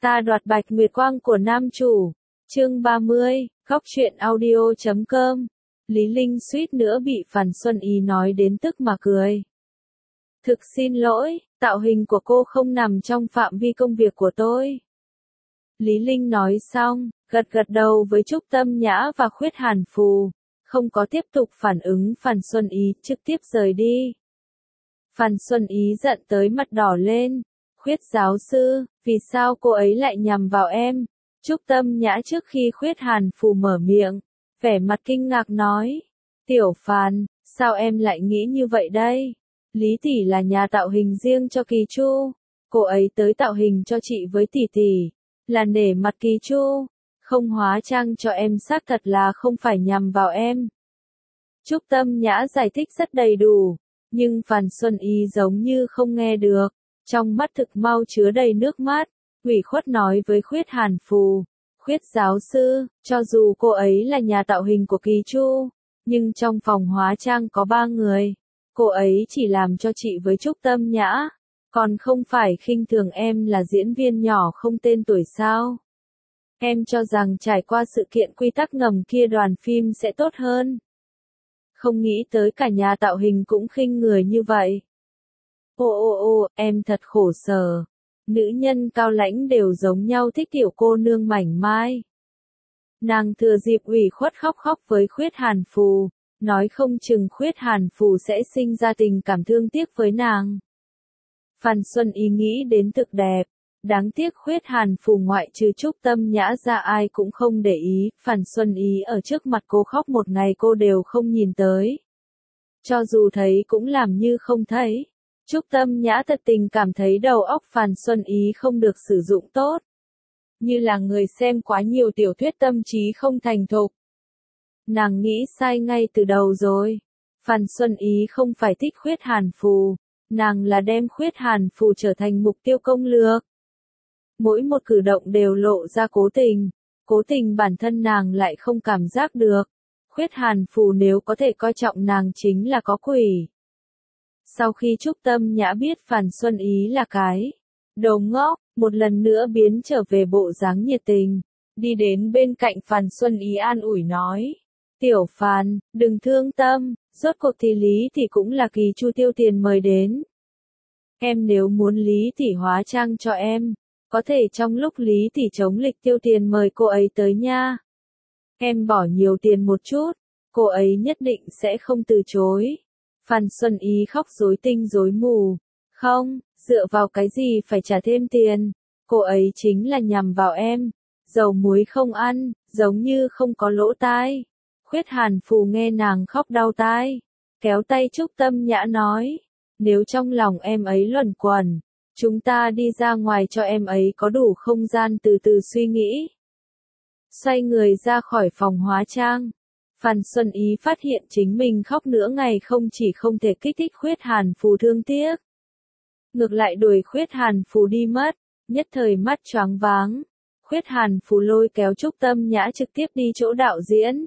Ta đoạt bạch nguyệt quang của nam chủ. Chương 30, Góc truyện audio.com. Lý Linh suýt nữa bị Phàn Xuân Ý nói đến tức mà cười. Thực xin lỗi, tạo hình của cô không nằm trong phạm vi công việc của tôi. Lý Linh nói xong, gật gật đầu với Trúc Tâm Nhã và Khuyết Hàn Phù, không có tiếp tục phản ứng Phàn Xuân Ý, trực tiếp rời đi. Phàn Xuân Ý giận tới mặt đỏ lên. Khuyết giáo sư, vì sao cô ấy lại nhằm vào em? Trúc Tâm Nhã trước khi Khuyết Hàn Phù mở miệng, vẻ mặt kinh ngạc nói. Tiểu Phàn, sao em lại nghĩ như vậy đây? Lý tỷ là nhà tạo hình riêng cho Kỳ Chu. Cô ấy tới tạo hình cho chị với tỷ tỷ, là nể mặt Kỳ Chu. Không hóa trang cho em xác thật là không phải nhằm vào em. Trúc Tâm Nhã giải thích rất đầy đủ, nhưng Phàn Xuân Ý giống như không nghe được. Trong mắt thực mau chứa đầy nước mắt, ủy khuất nói với Khuyết Hàn Phù. Khuyết giáo sư, cho dù cô ấy là nhà tạo hình của Kỳ Chu, nhưng trong phòng hóa trang có 3 người. Cô ấy chỉ làm cho chị với Trúc Tâm Nhã, còn không phải khinh thường em là diễn viên nhỏ không tên tuổi sao. Em cho rằng trải qua sự kiện quy tắc ngầm kia đoàn phim sẽ tốt hơn. Không nghĩ tới cả nhà tạo hình cũng khinh người như vậy. Ô, em thật khổ sở. Nữ nhân cao lãnh đều giống nhau thích tiểu cô nương mảnh mai. Nàng thừa dịp ủy khuất khóc với Khuyết Hàn Phù, nói không chừng Khuyết Hàn Phù sẽ sinh ra tình cảm thương tiếc với nàng. Phàn Xuân Ý nghĩ đến thực đẹp, đáng tiếc Khuyết Hàn Phù ngoại trừ Trúc Tâm Nhã ra ai cũng không để ý, Phàn Xuân Ý ở trước mặt cô khóc một ngày cô đều không nhìn tới. Cho dù thấy cũng làm như không thấy. Trúc Tâm Nhã thật tình cảm thấy đầu óc Phàn Xuân Ý không được sử dụng tốt. Như là người xem quá nhiều tiểu thuyết tâm trí không thành thục. Nàng nghĩ sai ngay từ đầu rồi. Phàn Xuân Ý không phải thích Khuyết Hàn Phù, nàng là đem Khuyết Hàn Phù trở thành mục tiêu công lược. Mỗi một cử động đều lộ ra cố tình bản thân nàng lại không cảm giác được. Khuyết Hàn Phù nếu có thể coi trọng nàng chính là có quỷ. Sau khi Trúc Tâm Nhã biết Phàn Xuân Ý là cái đồ ngốc, một lần nữa biến trở về bộ dáng nhiệt tình, đi đến bên cạnh Phàn Xuân Ý an ủi nói. Tiểu Phàn, đừng thương tâm, rốt cuộc thì Lý thì cũng là Kỳ Chu tiêu tiền mời đến. Em nếu muốn Lý thì hóa trang cho em, có thể trong lúc Lý thì chống lịch tiêu tiền mời cô ấy tới nha. Em bỏ nhiều tiền một chút, cô ấy nhất định sẽ không từ chối. Phàn Xuân Ý khóc rối tinh rối mù. Không, dựa vào cái gì phải trả thêm tiền? Cô ấy chính là nhằm vào em. Dầu muối không ăn, giống như không có lỗ tai. Khuyết Hàn Phù nghe nàng khóc đau tai, kéo tay Trúc Tâm Nhã nói. Nếu trong lòng em ấy luẩn quẩn, chúng ta đi ra ngoài cho em ấy có đủ không gian từ từ suy nghĩ. Xoay người ra khỏi phòng hóa trang. Phàn Xuân Ý phát hiện chính mình khóc nửa ngày không chỉ không thể kích thích Khuyết Hàn Phù thương tiếc. Ngược lại đuổi Khuyết Hàn Phù đi mất, nhất thời mắt choáng váng. Khuyết Hàn Phù lôi kéo Trúc Tâm Nhã trực tiếp đi chỗ đạo diễn.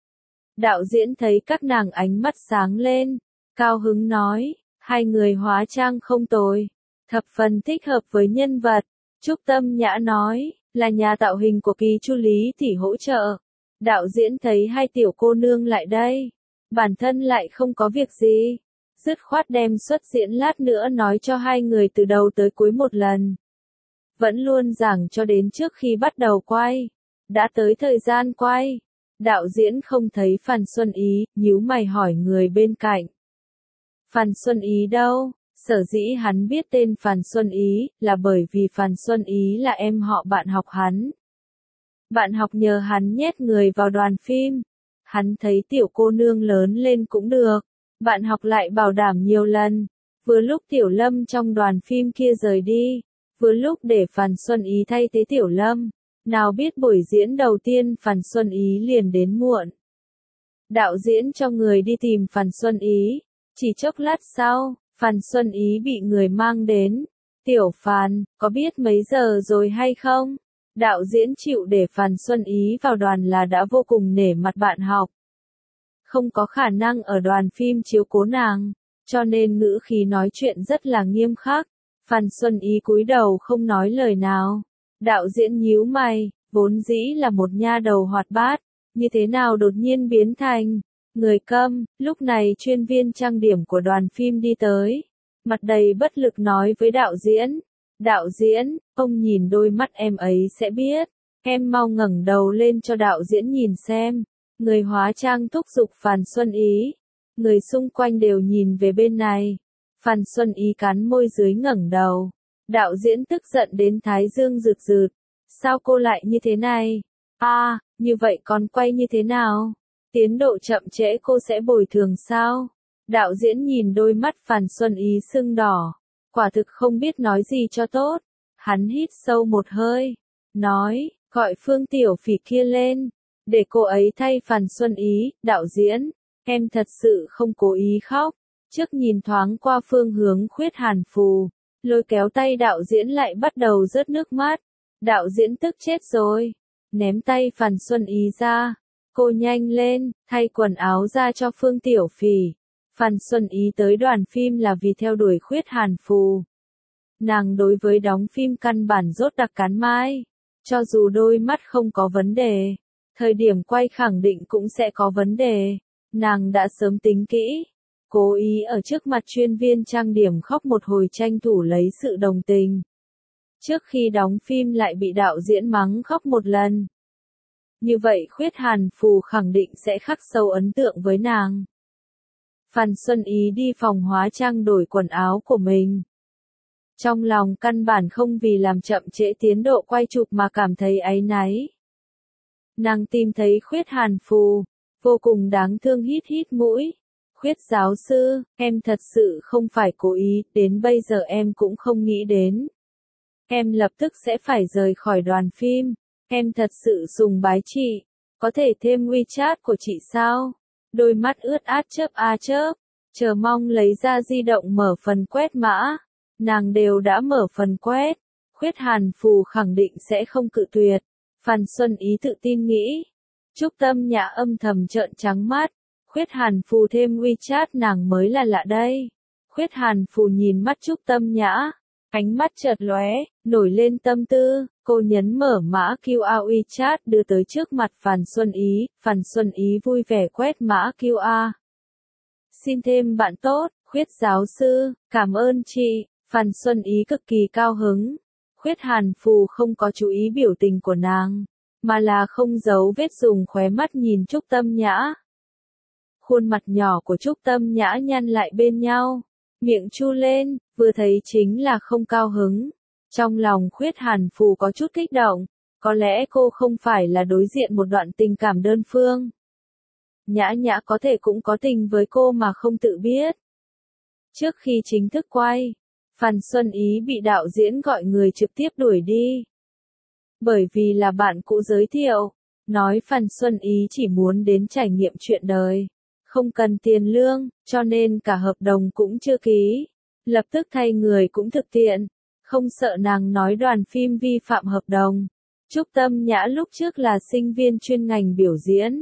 Đạo diễn thấy các nàng ánh mắt sáng lên, cao hứng nói, hai người hóa trang không tồi, thập phần thích hợp với nhân vật. Trúc Tâm Nhã nói, là nhà tạo hình của Kỳ Chu Lý thì hỗ trợ. Đạo diễn thấy hai tiểu cô nương lại đây, bản thân lại không có việc gì, dứt khoát đem xuất diễn lát nữa nói cho hai người từ đầu tới cuối một lần. Vẫn luôn giảng cho đến trước khi bắt đầu quay. Đã tới thời gian quay, đạo diễn không thấy Phàn Xuân Ý, nhíu mày hỏi người bên cạnh. Phàn Xuân Ý đâu? Sở dĩ hắn biết tên Phàn Xuân Ý, là bởi vì Phàn Xuân Ý là em họ bạn học hắn. Bạn học nhờ hắn nhét người vào đoàn phim. Hắn thấy tiểu cô nương lớn lên cũng được. Bạn học lại bảo đảm nhiều lần. Vừa lúc Tiểu Lâm trong đoàn phim kia rời đi, vừa lúc để Phàn Xuân Ý thay thế Tiểu Lâm. Nào biết buổi diễn đầu tiên Phàn Xuân Ý liền đến muộn. Đạo diễn cho người đi tìm Phàn Xuân Ý. Chỉ chốc lát sau, Phàn Xuân Ý bị người mang đến. Tiểu Phàn, có biết mấy giờ rồi hay không? Đạo diễn chịu để Phàn Xuân Ý vào đoàn là đã vô cùng nể mặt bạn học. Không có khả năng ở đoàn phim chiếu cố nàng, cho nên ngữ khí nói chuyện rất là nghiêm khắc. Phàn Xuân Ý cúi đầu không nói lời nào. Đạo diễn nhíu mày, vốn dĩ là một nha đầu hoạt bát, như thế nào đột nhiên biến thành người câm. Lúc này chuyên viên trang điểm của đoàn phim đi tới, mặt đầy bất lực nói với đạo diễn. Đạo diễn, ông nhìn đôi mắt em ấy sẽ biết. Em mau ngẩng đầu lên cho đạo diễn nhìn xem. Người hóa trang thúc giục Phan Xuân Ý. Người xung quanh đều nhìn về bên này. Phan Xuân Ý cắn môi dưới ngẩng đầu. Đạo diễn tức giận đến thái dương rực rực. Sao cô lại như thế này? Như vậy còn quay như thế nào? Tiến độ chậm trễ cô sẽ bồi thường sao? Đạo diễn nhìn đôi mắt Phan Xuân Ý sưng đỏ. Quả thực không biết nói gì cho tốt. Hắn hít sâu một hơi. Nói, gọi Phương Tiểu Phỉ kia lên. Để cô ấy thay Phan Xuân Ý. Đạo diễn, em thật sự không cố ý khóc. Trước nhìn thoáng qua phương hướng Khuyết Hàn Phù. Lôi kéo tay đạo diễn lại bắt đầu rớt nước mắt. Đạo diễn tức chết rồi. Ném tay Phan Xuân Ý ra. Cô nhanh lên, thay quần áo ra cho Phương Tiểu Phỉ. Phan Xuân Ý tới đoàn phim là vì theo đuổi Khuyết Hàn Phù. Nàng đối với đóng phim căn bản rốt đặc cán mai. Cho dù đôi mắt không có vấn đề, thời điểm quay khẳng định cũng sẽ có vấn đề. Nàng đã sớm tính kỹ. Cố ý ở trước mặt chuyên viên trang điểm khóc một hồi tranh thủ lấy sự đồng tình. Trước khi đóng phim lại bị đạo diễn mắng khóc một lần. Như vậy Khuyết Hàn Phù khẳng định sẽ khắc sâu ấn tượng với nàng. Phan Xuân Ý đi phòng hóa trang đổi quần áo của mình. Trong lòng căn bản không vì làm chậm trễ tiến độ quay chụp mà cảm thấy áy náy. Nàng tìm thấy Khuyết Hàn Phù, vô cùng đáng thương hít hít mũi. Khuyết giáo sư, em thật sự không phải cố ý, đến bây giờ em cũng không nghĩ đến. Em lập tức sẽ phải rời khỏi đoàn phim. Em thật sự sùng bái chị. Có thể thêm WeChat của chị sao? Đôi mắt ướt át chớp chớp. Chờ mong lấy ra di động mở phần quét mã. Nàng đều đã mở phần quét. Khuyết Hàn Phù khẳng định sẽ không cự tuyệt. Phan Xuân Ý tự tin nghĩ. Trúc Tâm Nhã âm thầm trợn trắng mắt. Khuyết Hàn Phù thêm WeChat nàng mới là lạ đây. Khuyết Hàn Phù nhìn mắt Trúc Tâm Nhã. Ánh mắt chợt lóe, nổi lên tâm tư, cô nhấn mở mã QR WeChat đưa tới trước mặt Phan Xuân Ý. Phan Xuân Ý vui vẻ quét mã QR. Xin thêm bạn tốt, Khuyết giáo sư, cảm ơn chị. Phan Xuân Ý cực kỳ cao hứng. Khuyết Hàn Phù không có chú ý biểu tình của nàng, mà là không giấu vết dùng khóe mắt nhìn Trúc Tâm Nhã. Khuôn mặt nhỏ của Trúc Tâm Nhã nhăn lại bên nhau, miệng chu lên, vừa thấy chính là không cao hứng. Trong lòng Khuyết Hàn Phù có chút kích động, có lẽ cô không phải là đối diện một đoạn tình cảm đơn phương. Nhã Nhã có thể cũng có tình với cô mà không tự biết. Trước khi chính thức quay, Phan Xuân Ý bị đạo diễn gọi người trực tiếp đuổi đi. Bởi vì là bạn cũ giới thiệu, nói Phan Xuân Ý chỉ muốn đến trải nghiệm chuyện đời, không cần tiền lương, cho nên cả hợp đồng cũng chưa ký. Lập tức thay người cũng thực tiện, không sợ nàng nói đoàn phim vi phạm hợp đồng. Trúc Tâm Nhã lúc trước là sinh viên chuyên ngành biểu diễn.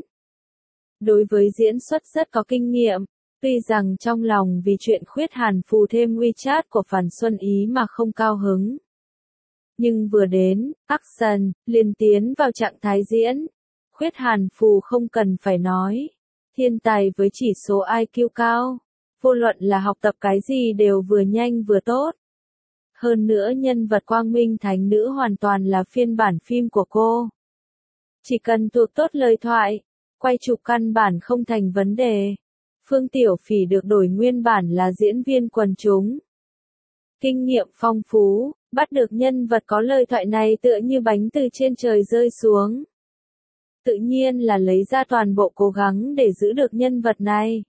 Đối với diễn xuất rất có kinh nghiệm, tuy rằng trong lòng vì chuyện Khuyết Hàn Phù thêm WeChat của Phan Xuân Ý mà không cao hứng. Nhưng vừa đến, action, liền tiến vào trạng thái diễn. Khuyết Hàn Phù không cần phải nói. Thiên tài với chỉ số IQ cao. Vô luận là học tập cái gì đều vừa nhanh vừa tốt. Hơn nữa nhân vật Quang Minh Thánh Nữ hoàn toàn là phiên bản phim của cô. Chỉ cần thuộc tốt lời thoại, quay chụp căn bản không thành vấn đề. Phương Tiểu Phỉ được đổi nguyên bản là diễn viên quần chúng. Kinh nghiệm phong phú, bắt được nhân vật có lời thoại này tựa như bánh từ trên trời rơi xuống. Tự nhiên là lấy ra toàn bộ cố gắng để giữ được nhân vật này.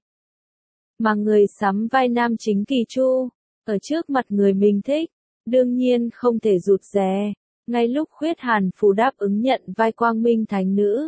Mà người sắm vai nam chính Kỳ Chu, ở trước mặt người mình thích, đương nhiên không thể rụt rè. Ngay lúc Khuyết Hàn Phù đáp ứng nhận vai Quang Minh Thánh Nữ,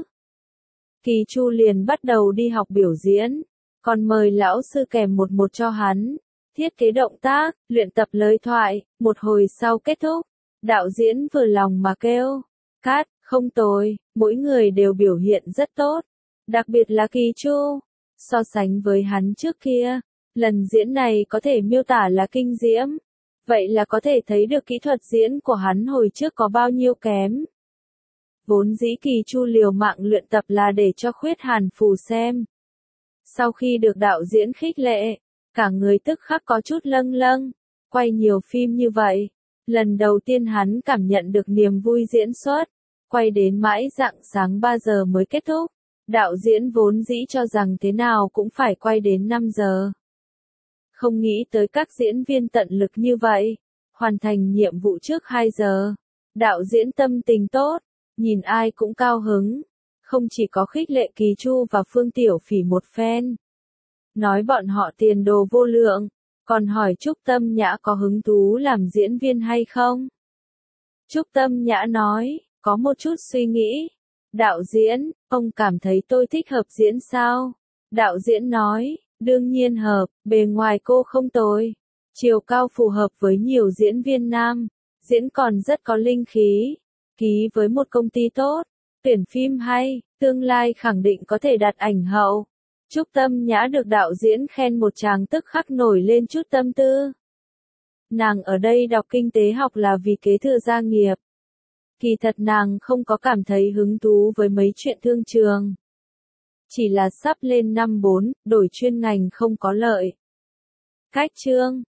Kỳ Chu liền bắt đầu đi học biểu diễn, còn mời lão sư kèm một cho hắn, thiết kế động tác, luyện tập lời thoại. Một hồi sau kết thúc, đạo diễn vừa lòng mà kêu, cắt, không tồi, mỗi người đều biểu hiện rất tốt, đặc biệt là Kỳ Chu. So sánh với hắn trước kia, lần diễn này có thể miêu tả là kinh diễm. Vậy là có thể thấy được kỹ thuật diễn của hắn hồi trước có bao nhiêu kém. Vốn dĩ Kỳ Chu liều mạng luyện tập là để cho Khuyết Hàn Phù xem. Sau khi được đạo diễn khích lệ, cả người tức khắc có chút lâng lâng. Quay nhiều phim như vậy, lần đầu tiên hắn cảm nhận được niềm vui diễn xuất. Quay đến mãi rạng sáng 3 giờ mới kết thúc. Đạo diễn vốn dĩ cho rằng thế nào cũng phải quay đến 5 giờ. Không nghĩ tới các diễn viên tận lực như vậy, hoàn thành nhiệm vụ trước 2 giờ. Đạo diễn tâm tình tốt, nhìn ai cũng cao hứng, không chỉ có khích lệ Kỳ Chu và Phương Tiểu Phỉ một phen. Nói bọn họ tiền đồ vô lượng, còn hỏi Trúc Tâm Nhã có hứng thú làm diễn viên hay không. Trúc Tâm Nhã nói, có một chút suy nghĩ. Đạo diễn, ông cảm thấy tôi thích hợp diễn sao? Đạo diễn nói, đương nhiên hợp, bề ngoài cô không tồi. Chiều cao phù hợp với nhiều diễn viên nam, diễn còn rất có linh khí. Ký với một công ty tốt, tuyển phim hay, tương lai khẳng định có thể đạt ảnh hậu. Trúc Tâm Nhã được đạo diễn khen một tràng tức khắc nổi lên chút tâm tư. Nàng ở đây đọc kinh tế học là vì kế thừa gia nghiệp. Kỳ thật nàng không có cảm thấy hứng thú với mấy chuyện thương trường. Chỉ là sắp lên năm 4, đổi chuyên ngành không có lợi. Cách chương